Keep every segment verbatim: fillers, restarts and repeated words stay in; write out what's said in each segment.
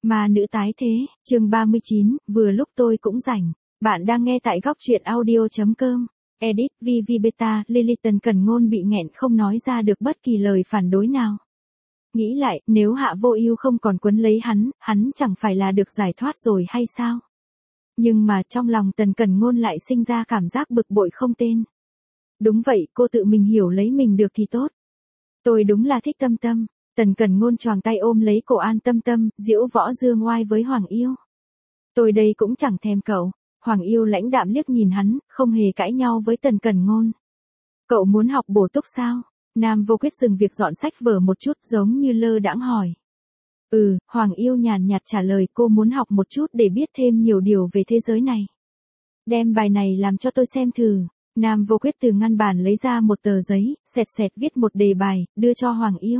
Ma nữ tái thế, chương ba mươi chín, vừa lúc tôi cũng rảnh. Bạn đang nghe tại góc truyện audio.com. Edit, Vivi Beta, Lily Tần Cẩn Ngôn bị nghẹn không nói ra được bất kỳ lời phản đối nào. Nghĩ lại, nếu Hạ Vô Ưu không còn quấn lấy hắn, hắn chẳng phải là được giải thoát rồi hay sao? Nhưng mà trong lòng Tần Cẩn Ngôn lại sinh ra cảm giác bực bội không tên. Đúng vậy, cô tự mình hiểu lấy mình được thì tốt. Tôi đúng là thích Tâm Tâm. Tần Cẩn Ngôn choàng tay ôm lấy cổ An Tâm Tâm, diễu võ dương oai với Hoàng Yêu. Tôi đây cũng chẳng thèm cậu. Hoàng Yêu lãnh đạm liếc nhìn hắn, không hề cãi nhau với Tần Cẩn Ngôn. Cậu muốn học bổ túc sao? Nam Vô Quyết dừng việc dọn sách vở một chút giống như lơ đãng hỏi. Ừ, Hoàng Yêu nhàn nhạt trả lời, cô muốn học một chút để biết thêm nhiều điều về thế giới này. Đem bài này làm cho tôi xem thử. Nam Vô Quyết từ ngăn bàn lấy ra một tờ giấy, sẹt sẹt viết một đề bài, đưa cho Hoàng Yêu.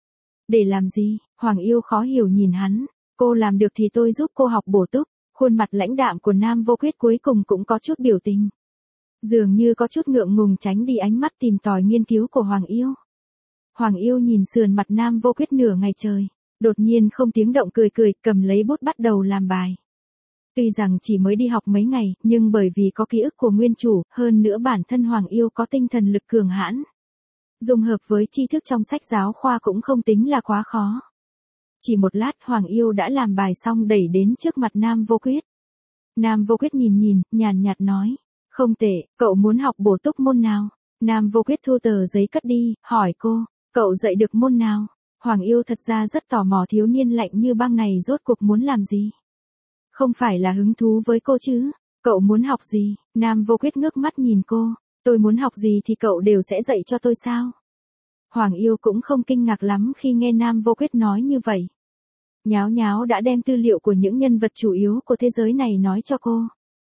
Để làm gì? Hoàng Yêu khó hiểu nhìn hắn. Cô làm được thì tôi giúp cô học bổ túc. Khuôn mặt lãnh đạm của Nam Vô Quyết cuối cùng cũng có chút biểu tình. Dường như có chút ngượng ngùng tránh đi ánh mắt tìm tòi nghiên cứu của Hoàng Yêu. Hoàng Yêu nhìn sườn mặt Nam Vô Quyết nửa ngày trời. Đột nhiên không tiếng động cười cười, cầm lấy bút bắt đầu làm bài. Tuy rằng chỉ mới đi học mấy ngày, nhưng bởi vì có ký ức của nguyên chủ, hơn nữa bản thân Hoàng Yêu có tinh thần lực cường hãn. Dùng hợp với tri thức trong sách giáo khoa cũng không tính là quá khó. Chỉ một lát Hoàng Yêu đã làm bài xong đẩy đến trước mặt Nam Vô Quyết. Nam Vô Quyết nhìn nhìn, nhàn nhạt nói. Không tệ, cậu muốn học bổ túc môn nào? Nam Vô Quyết thu tờ giấy cất đi, hỏi cô, cậu dạy được môn nào? Hoàng Yêu thật ra rất tò mò thiếu niên lạnh như băng này rốt cuộc muốn làm gì? Không phải là hứng thú với cô chứ? Cậu muốn học gì? Nam Vô Quyết ngước mắt nhìn cô. Tôi muốn học gì thì cậu đều sẽ dạy cho tôi sao? Hoàng Yêu cũng không kinh ngạc lắm khi nghe Nam Vô Quyết nói như vậy. Nháo nháo đã đem tư liệu của những nhân vật chủ yếu của thế giới này nói cho cô.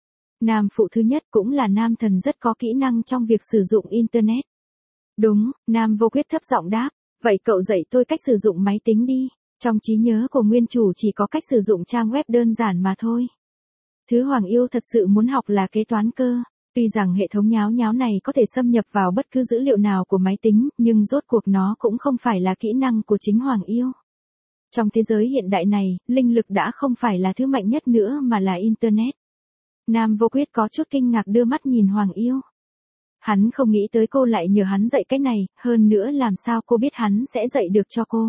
Nam phụ thứ nhất cũng là nam thần rất có kỹ năng trong việc sử dụng Internet. Đúng, Nam Vô Quyết thấp giọng đáp. Vậy cậu dạy tôi cách sử dụng máy tính đi. Trong trí nhớ của nguyên chủ chỉ có cách sử dụng trang web đơn giản mà thôi. Thứ Hoàng Yêu thật sự muốn học là kế toán cơ. Tuy rằng hệ thống nháo nháo này có thể xâm nhập vào bất cứ dữ liệu nào của máy tính, nhưng rốt cuộc nó cũng không phải là kỹ năng của chính Hoàng Yêu. Trong thế giới hiện đại này, linh lực đã không phải là thứ mạnh nhất nữa mà là Internet. Nam Vô Quyết có chút kinh ngạc đưa mắt nhìn Hoàng Yêu. Hắn không nghĩ tới cô lại nhờ hắn dạy cái này, hơn nữa làm sao cô biết hắn sẽ dạy được cho cô.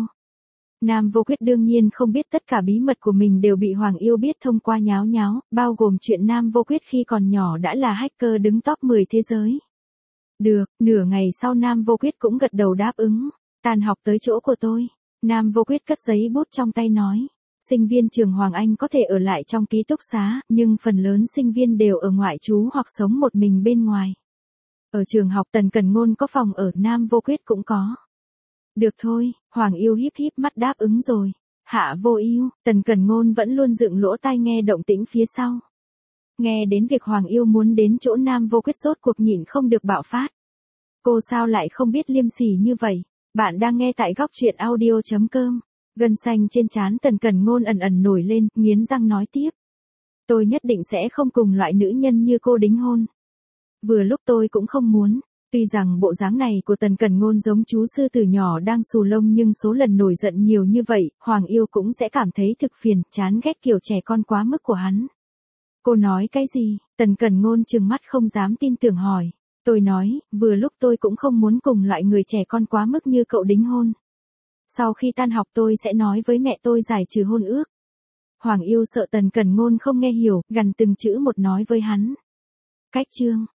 Nam Vô Quyết đương nhiên không biết tất cả bí mật của mình đều bị Hoàng Yêu biết thông qua nháo nháo, bao gồm chuyện Nam Vô Quyết khi còn nhỏ đã là hacker đứng top mười thế giới. Được, nửa ngày sau Nam Vô Quyết cũng gật đầu đáp ứng. Tàn học tới chỗ của tôi. Nam Vô Quyết cất giấy bút trong tay nói. Sinh viên trường Hoàng Anh có thể ở lại trong ký túc xá, nhưng phần lớn sinh viên đều ở ngoại trú hoặc sống một mình bên ngoài. Ở trường học Tần Cẩn Ngôn có phòng ở, Nam Vô Quyết cũng có. Được thôi, Hoàng Yêu híp híp mắt đáp ứng rồi. Hạ Vô Ưu, Tần Cẩn Ngôn vẫn luôn dựng lỗ tai nghe động tĩnh phía sau. Nghe đến việc Hoàng Yêu muốn đến chỗ Nam Vô Quyết rốt cuộc nhịn không được bạo phát. Cô sao lại không biết liêm sỉ như vậy? Bạn đang nghe tại góc truyện audio.com. Gân xanh trên trán Tần Cẩn Ngôn ẩn ẩn nổi lên, nghiến răng nói tiếp. Tôi nhất định sẽ không cùng loại nữ nhân như cô đính hôn. Vừa lúc tôi cũng không muốn. Tuy rằng bộ dáng này của Tần Cẩn Ngôn giống chú sư tử nhỏ đang xù lông, nhưng số lần nổi giận nhiều như vậy, Hoàng Yêu cũng sẽ cảm thấy thực phiền, chán ghét kiểu trẻ con quá mức của hắn. Cô nói cái gì? Tần Cẩn Ngôn trừng mắt không dám tin tưởng hỏi. Tôi nói, vừa lúc tôi cũng không muốn cùng loại người trẻ con quá mức như cậu đính hôn. Sau khi tan học tôi sẽ nói với mẹ tôi giải trừ hôn ước. Hoàng Yêu sợ Tần Cẩn Ngôn không nghe hiểu, gằn từng chữ một nói với hắn. Cách chương,